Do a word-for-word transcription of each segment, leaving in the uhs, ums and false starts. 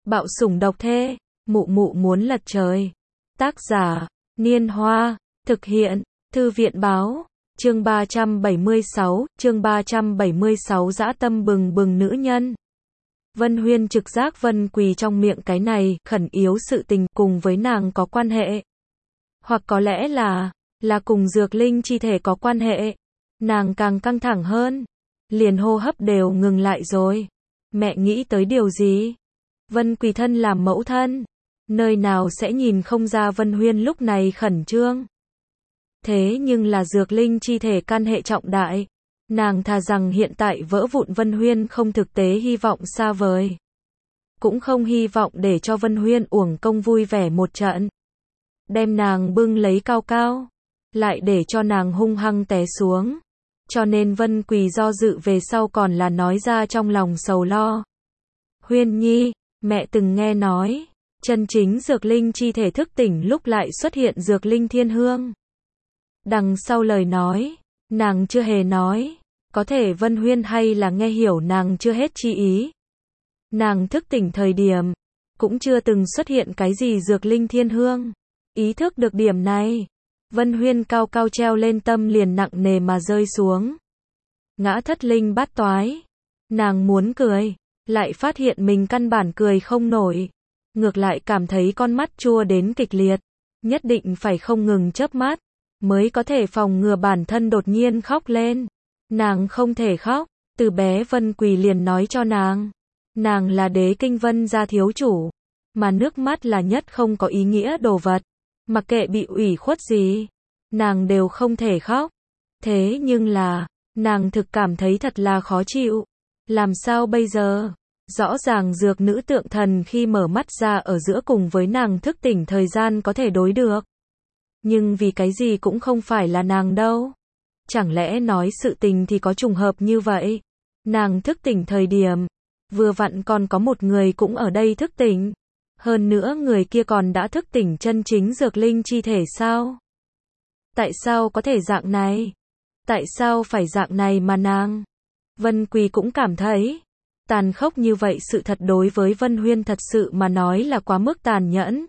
Bạo sủng độc thê, mụ mụ muốn lật trời. Tác giả, Niên Hoa, thực hiện, Thư viện báo, chương ba trăm bảy mươi sáu, chương ba trăm bảy mươi sáu dã tâm bừng bừng nữ nhân. Vân Huyên trực giác Vân Quỳ trong miệng cái này, khẩn yếu sự tình cùng với nàng có quan hệ. Hoặc có lẽ là, là cùng dược linh chi thể có quan hệ. Nàng càng căng thẳng hơn, liền hô hấp đều ngừng lại rồi. Mẹ nghĩ tới điều gì? Vân Quỳ thân làm mẫu thân, nơi nào sẽ nhìn không ra Vân Huyên lúc này khẩn trương. Thế nhưng là dược linh chi thể can hệ trọng đại. Nàng thà rằng hiện tại vỡ vụn Vân Huyên không thực tế hy vọng xa vời. Cũng không hy vọng để cho Vân Huyên uổng công vui vẻ một trận. Đem nàng bưng lấy cao cao, lại để cho nàng hung hăng té xuống. Cho nên Vân Quỳ do dự về sau còn là nói ra trong lòng sầu lo. Huyên nhi, mẹ từng nghe nói, chân chính dược linh chi thể thức tỉnh lúc lại xuất hiện dược linh thiên hương. Đằng sau lời nói, nàng chưa hề nói, có thể Vân Huyên hay là nghe hiểu nàng chưa hết chi ý. Nàng thức tỉnh thời điểm, cũng chưa từng xuất hiện cái gì dược linh thiên hương. Ý thức được điểm này, Vân Huyên cao cao treo lên tâm liền nặng nề mà rơi xuống. Ngã thất linh bát toái. Nàng muốn cười, lại phát hiện mình căn bản cười không nổi. Ngược lại cảm thấy con mắt chua đến kịch liệt. Nhất định phải không ngừng chớp mắt, mới có thể phòng ngừa bản thân đột nhiên khóc lên. Nàng không thể khóc, từ bé Vân Quỳ liền nói cho nàng. Nàng là đế kinh Vân gia thiếu chủ, mà nước mắt là nhất không có ý nghĩa đồ vật. Mặc kệ bị ủy khuất gì, nàng đều không thể khóc. Thế nhưng là, nàng thực cảm thấy thật là khó chịu. Làm sao bây giờ? Rõ ràng dược nữ tượng thần khi mở mắt ra ở giữa cùng với nàng thức tỉnh thời gian có thể đối được. Nhưng vì cái gì cũng không phải là nàng đâu. Chẳng lẽ nói sự tình thì có trùng hợp như vậy? Nàng thức tỉnh thời điểm, vừa vặn còn có một người cũng ở đây thức tỉnh. Hơn nữa người kia còn đã thức tỉnh chân chính dược linh chi thể sao? Tại sao có thể dạng này? Tại sao phải dạng này mà nàng? Vân Quỳ cũng cảm thấy, tàn khốc như vậy sự thật đối với Vân Huyên thật sự mà nói là quá mức tàn nhẫn.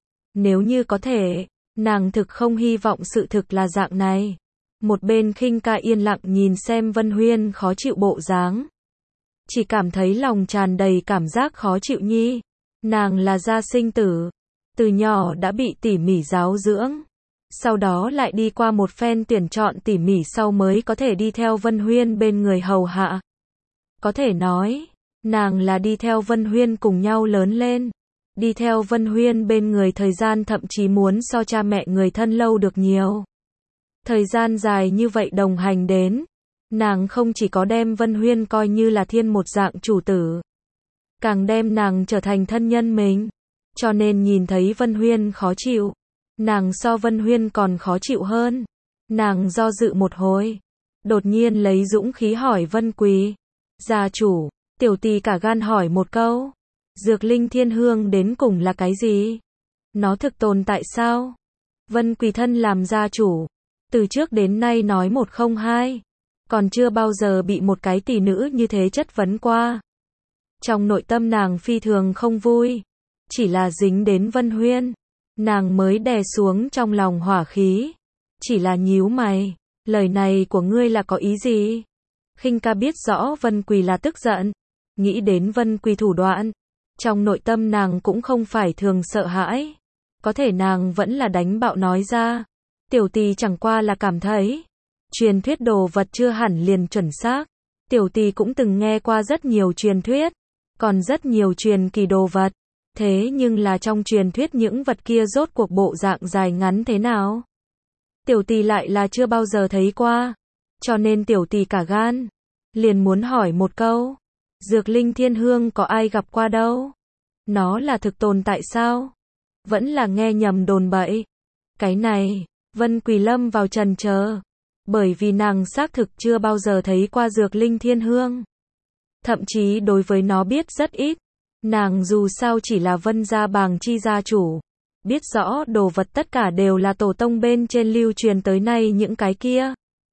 Nếu như có thể, nàng thực không hy vọng sự thực là dạng này. Một bên Khinh Ca yên lặng nhìn xem Vân Huyên khó chịu bộ dáng. Chỉ cảm thấy lòng tràn đầy cảm giác khó chịu nhi. Nàng là gia sinh tử, từ nhỏ đã bị tỉ mỉ giáo dưỡng. Sau đó lại đi qua một phen tuyển chọn tỉ mỉ sau mới có thể đi theo Vân Huyên bên người hầu hạ. Có thể nói, nàng là đi theo Vân Huyên cùng nhau lớn lên. Đi theo Vân Huyên bên người thời gian thậm chí muốn so cha mẹ người thân lâu được nhiều. Thời gian dài như vậy đồng hành đến, nàng không chỉ có đem Vân Huyên coi như là thiên một dạng chủ tử, càng đem nàng trở thành thân nhân mình. Cho nên nhìn thấy Vân Huyên khó chịu, nàng so Vân Huyên còn khó chịu hơn. Nàng do dự một hồi, đột nhiên lấy dũng khí hỏi Vân Quỳ. Gia chủ, tiểu tỳ cả gan hỏi một câu. Dược linh thiên hương đến cùng là cái gì? Nó thực tồn tại sao? Vân Quỳ thân làm gia chủ, từ trước đến nay nói một không hai, còn chưa bao giờ bị một cái tỷ nữ như thế chất vấn qua. Trong nội tâm nàng phi thường không vui, chỉ là dính đến Vân Huyên, nàng mới đè xuống trong lòng hỏa khí, chỉ là nhíu mày, lời này của ngươi là có ý gì? Khinh Ca biết rõ Vân Quỳ là tức giận, nghĩ đến Vân Quỳ thủ đoạn, trong nội tâm nàng cũng không phải thường sợ hãi, có thể nàng vẫn là đánh bạo nói ra, tiểu tỳ chẳng qua là cảm thấy, truyền thuyết đồ vật chưa hẳn liền chuẩn xác, tiểu tỳ cũng từng nghe qua rất nhiều truyền thuyết, còn rất nhiều truyền kỳ đồ vật, thế nhưng là trong truyền thuyết những vật kia rốt cuộc bộ dạng dài ngắn thế nào? Tiểu tỳ lại là chưa bao giờ thấy qua, cho nên tiểu tỳ cả gan, liền muốn hỏi một câu, dược linh thiên hương có ai gặp qua đâu? Nó là thực tồn tại sao? Vẫn là nghe nhầm đồn bậy? Cái này, Vân Quỳ lâm vào trần chờ, bởi vì nàng xác thực chưa bao giờ thấy qua dược linh thiên hương. Thậm chí đối với nó biết rất ít. Nàng dù sao chỉ là Vân gia bàng chi gia chủ, biết rõ đồ vật tất cả đều là tổ tông bên trên lưu truyền tới nay những cái kia.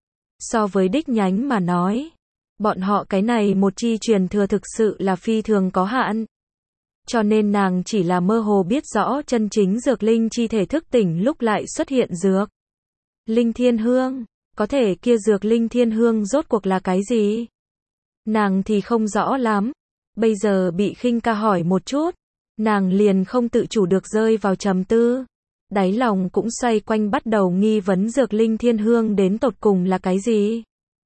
So với đích nhánh mà nói, bọn họ cái này một chi truyền thừa thực sự là phi thường có hạn. cho nên nàng chỉ là mơ hồ biết rõ chân chính dược linh chi thể thức tỉnh lúc lại xuất hiện dược linh thiên hương. Có thể kia dược linh thiên hương rốt cuộc là cái gì? Nàng thì không rõ lắm. Bây giờ bị Khinh Ca hỏi một chút, nàng liền không tự chủ được rơi vào trầm tư. Đáy lòng cũng xoay quanh bắt đầu nghi vấn dược linh thiên hương đến tột cùng là cái gì?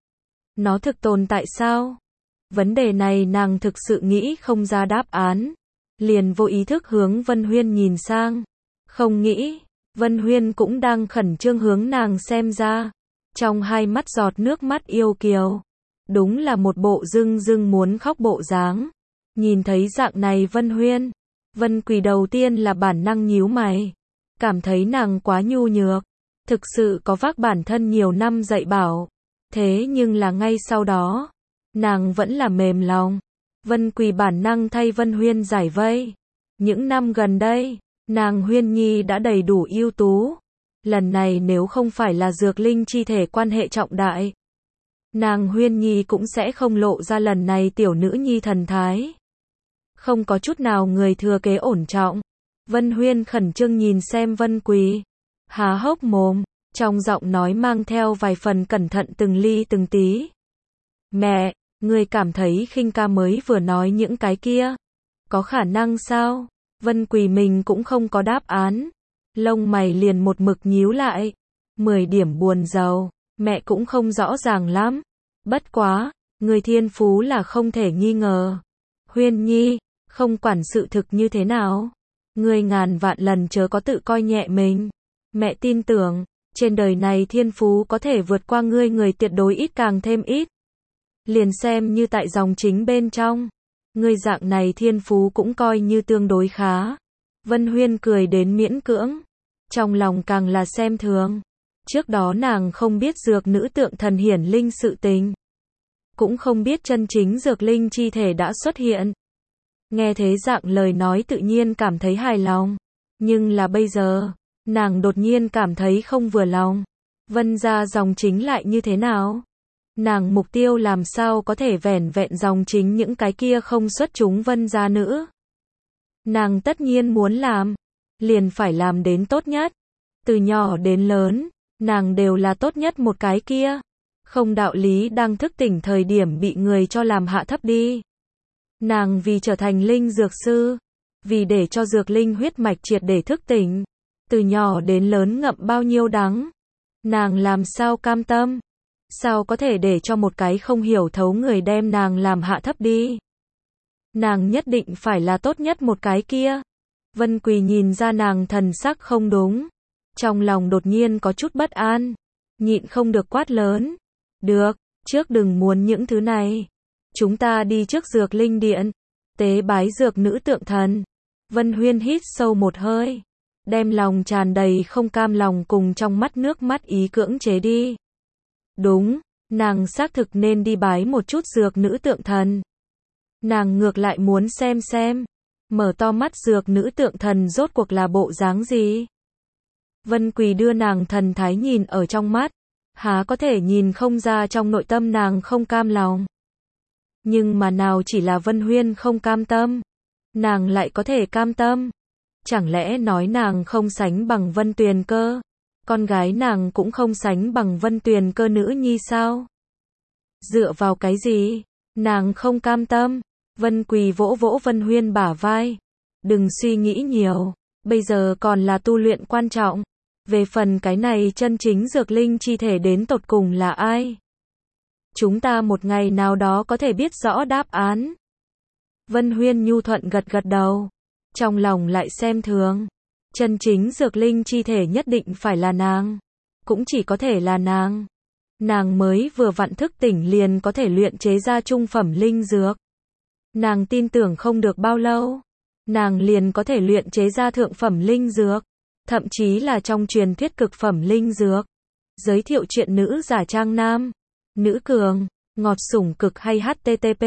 Nó thực tồn tại sao? Vấn đề này nàng thực sự nghĩ không ra đáp án. Liền vô ý thức hướng Vân Huyên nhìn sang. Không nghĩ, Vân Huyên cũng đang khẩn trương hướng nàng xem ra. Trong hai mắt giọt nước mắt yêu kiều. Đúng là một bộ dưng dưng muốn khóc bộ dáng. Nhìn thấy dạng này Vân Huyên, Vân Quỳ đầu tiên là bản năng nhíu mày. Cảm thấy nàng quá nhu nhược. Thực sự có vác bản thân nhiều năm dạy bảo. Thế nhưng là ngay sau đó, nàng vẫn là mềm lòng. Vân Quỳ bản năng thay Vân Huyên giải vây. Những năm gần đây, nàng Huyên Nhi đã đầy đủ ưu tú. Lần này nếu không phải là dược linh chi thể quan hệ trọng đại, nàng Huyên Nhi cũng sẽ không lộ ra lần này tiểu nữ nhi thần thái. Không có chút nào người thừa kế ổn trọng. Vân Huyên khẩn trương nhìn xem Vân Quỳ, há hốc mồm, trong giọng nói mang theo vài phần cẩn thận từng ly từng tí. Mẹ, người cảm thấy Khinh Ca mới vừa nói những cái kia, có khả năng sao? Vân Quỳ mình cũng không có đáp án. Lông mày liền một mực nhíu lại. Mười điểm buồn rầu, mẹ cũng không rõ ràng lắm. Bất quá, người thiên phú là không thể nghi ngờ. Huyên Nhi, không quản sự thực như thế nào, người ngàn vạn lần chớ có tự coi nhẹ mình. Mẹ tin tưởng, trên đời này thiên phú có thể vượt qua ngươi người tuyệt đối ít càng thêm ít. Liền xem như tại dòng chính bên trong, ngươi dạng này thiên phú cũng coi như tương đối khá. Vân Huyên cười đến miễn cưỡng, trong lòng càng là xem thường. Trước đó nàng không biết dược nữ tượng thần hiển linh sự tình, cũng không biết chân chính dược linh chi thể đã xuất hiện. Nghe thế dạng lời nói tự nhiên cảm thấy hài lòng, nhưng là bây giờ, nàng đột nhiên cảm thấy không vừa lòng. Vân gia dòng chính lại như thế nào? Nàng mục tiêu làm sao có thể vẻn vẹn dòng chính những cái kia không xuất chúng Vân gia nữ? Nàng tất nhiên muốn làm, liền phải làm đến tốt nhất. Từ nhỏ đến lớn, nàng đều là tốt nhất một cái kia. Không đạo lý đang thức tỉnh thời điểm bị người cho làm hạ thấp đi. Nàng vì trở thành linh dược sư, vì để cho dược linh huyết mạch triệt để thức tỉnh, từ nhỏ đến lớn ngậm bao nhiêu đắng. Nàng làm sao cam tâm? Sao có thể để cho một cái không hiểu thấu người đem nàng làm hạ thấp đi? Nàng nhất định phải là tốt nhất một cái kia. Vân Quỳ nhìn ra nàng thần sắc không đúng, trong lòng đột nhiên có chút bất an, nhịn không được quát lớn. Được, trước đừng muốn những thứ này. Chúng ta đi trước dược linh điện, tế bái dược nữ tượng thần. Vân Huyên hít sâu một hơi, đem lòng tràn đầy không cam lòng cùng trong mắt nước mắt ý cưỡng chế đi. Đúng, nàng xác thực nên đi bái một chút dược nữ tượng thần. Nàng ngược lại muốn xem xem, mở to mắt dược nữ tượng thần rốt cuộc là bộ dáng gì. Vân Quỳ đưa nàng thần thái nhìn ở trong mắt, há có thể nhìn không ra trong nội tâm nàng không cam lòng. Nhưng mà nào chỉ là Vân Huyên không cam tâm, nàng lại có thể cam tâm. Chẳng lẽ nói nàng không sánh bằng Vân Tuyền Cơ? Con gái nàng cũng không sánh bằng Vân Tuyền Cơ nữ nhi sao? Dựa vào cái gì? Nàng không cam tâm. Vân Quỳ vỗ vỗ Vân Huyên bả vai. Đừng suy nghĩ nhiều, bây giờ còn là tu luyện quan trọng. Về phần cái này chân chính dược linh chi thể đến tột cùng là ai? Chúng ta một ngày nào đó có thể biết rõ đáp án. Vân Huyên nhu thuận gật gật đầu, trong lòng lại xem thường. Chân chính dược linh chi thể nhất định phải là nàng, cũng chỉ có thể là nàng. Nàng mới vừa vặn thức tỉnh liền có thể luyện chế ra trung phẩm linh dược. Nàng tin tưởng không được bao lâu, nàng liền có thể luyện chế ra thượng phẩm linh dược, thậm chí là trong truyền thuyết cực phẩm linh dược. Giới thiệu chuyện nữ giả trang nam, nữ cường, ngọt sủng cực hay http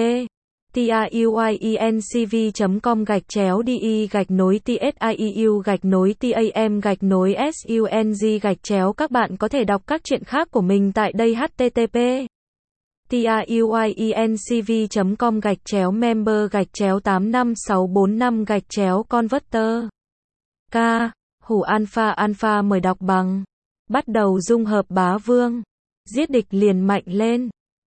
tiuyencv chấm com gạch chéo de gạch nối tsiu gạch nối tam gạch nối sung gạch chéo. Các bạn có thể đọc các chuyện khác của mình tại đây. Http tiuyuincv chấm com gạch chéo member gạch chéo tám năm sáu bốn năm gạch chéo converter. K. Hủ alpha alpha mời đọc bằng. Bắt đầu dung hợp bá vương. Giết địch liền mạnh lên.